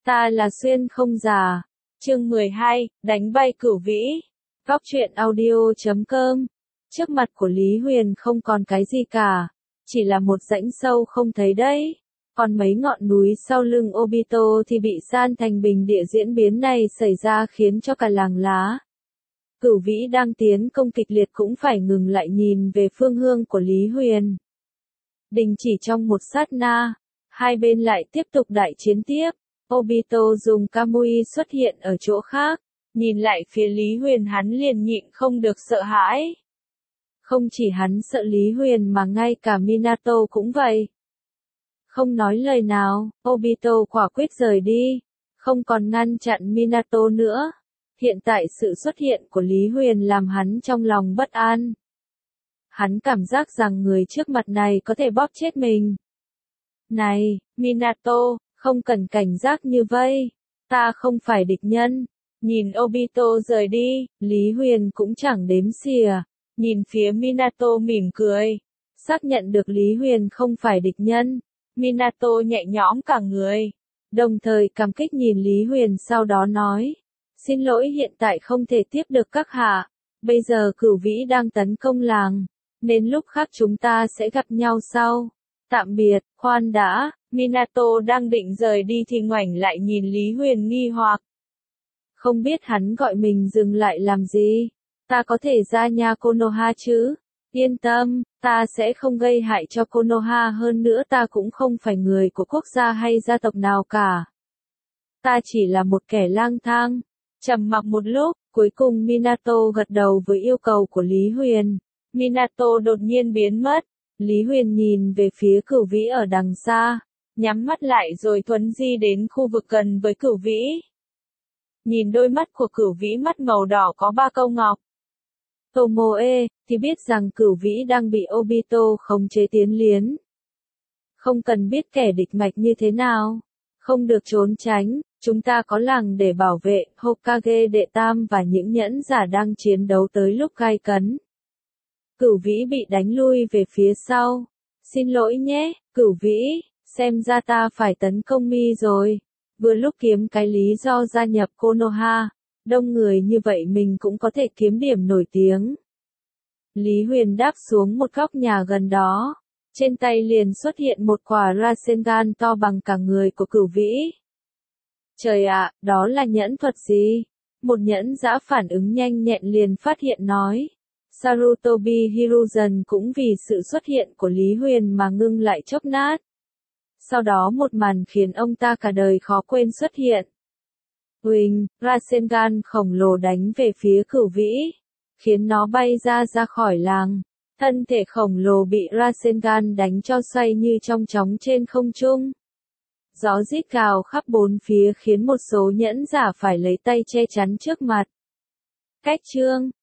Ta là Xuyên không già. Chương 12, đánh bay Cửu Vĩ. Góc truyện audio.com. Trước mặt của Lý Huyền không còn cái gì cả, chỉ là một rãnh sâu không thấy đấy. Còn mấy ngọn núi sau lưng Obito thì bị san thành bình địa. Diễn biến này xảy ra khiến cho cả làng lá Cửu Vĩ đang tiến công kịch liệt cũng phải ngừng lại nhìn về phương hướng của Lý Huyền. Đình chỉ trong một sát na, hai bên lại tiếp tục đại chiến tiếp. Obito dùng Kamui xuất hiện ở chỗ khác, nhìn lại phía Lý Huyền hắn liền nhịn không được sợ hãi. Không chỉ hắn sợ Lý Huyền mà ngay cả Minato cũng vậy. Không nói lời nào, Obito quả quyết rời đi, không còn ngăn chặn Minato nữa. Hiện tại sự xuất hiện của Lý Huyền làm hắn trong lòng bất an. Hắn cảm giác rằng người trước mặt này có thể bóp chết mình. Này, Minato, không cần cảnh giác như vậy. Ta không phải địch nhân. Nhìn Obito rời đi, Lý Huyền cũng chẳng đếm xỉa. Nhìn phía Minato mỉm cười. Xác nhận được Lý Huyền không phải địch nhân. Minato nhẹ nhõm cả người. Đồng thời cảm kích nhìn Lý Huyền sau đó nói. Xin lỗi hiện tại không thể tiếp được các hạ. Bây giờ Cửu Vĩ đang tấn công làng. Nên lúc khác chúng ta sẽ gặp nhau sau. Tạm biệt, khoan đã. Minato đang định rời đi thì ngoảnh lại nhìn Lý Huyền nghi hoặc. Không biết hắn gọi mình dừng lại làm gì. Ta có thể ra nhà Konoha chứ? Yên tâm, ta sẽ không gây hại cho Konoha, hơn nữa ta cũng không phải người của quốc gia hay gia tộc nào cả. Ta chỉ là một kẻ lang thang. Trầm mặc một lúc, cuối cùng Minato gật đầu với yêu cầu của Lý Huyền. Minato đột nhiên biến mất. Lý Huyền nhìn về phía Cửu Vĩ ở đằng xa, nhắm mắt lại rồi thuấn di đến khu vực gần với Cửu Vĩ. Nhìn đôi mắt của Cửu Vĩ mắt màu đỏ có 3 câu ngọc. Tomoe, thì biết rằng Cửu Vĩ đang bị Obito khống chế tiến liến. Không cần biết kẻ địch mạch như thế nào. Không được trốn tránh, chúng ta có làng để bảo vệ. Hokage đệ tam và những nhẫn giả đang chiến đấu tới lúc gai cấn. Cửu Vĩ bị đánh lui về phía sau. Xin lỗi nhé, Cửu Vĩ, xem ra ta phải tấn công mi rồi. Vừa lúc kiếm cái lý do gia nhập Konoha, đông người như vậy mình cũng có thể kiếm điểm nổi tiếng. Lý Huyền đáp xuống một góc nhà gần đó. Trên tay liền xuất hiện một quả Rasengan to bằng cả người của Cửu Vĩ. Trời ạ, đó là nhẫn thuật gì? Một nhẫn dã phản ứng nhanh nhẹn liền phát hiện nói. Sarutobi Hiruzen cũng vì sự xuất hiện của Lý Huyền mà ngưng lại chốc nát. Sau đó một màn khiến ông ta cả đời khó quên xuất hiện. Huỳnh, Rasengan khổng lồ đánh về phía Cửu Vĩ, khiến nó bay ra khỏi làng. Thân thể khổng lồ bị Rasengan đánh cho xoay như trong chóng trên không trung. Gió rít gào khắp bốn phía khiến một số nhẫn giả phải lấy tay che chắn trước mặt. Cách chương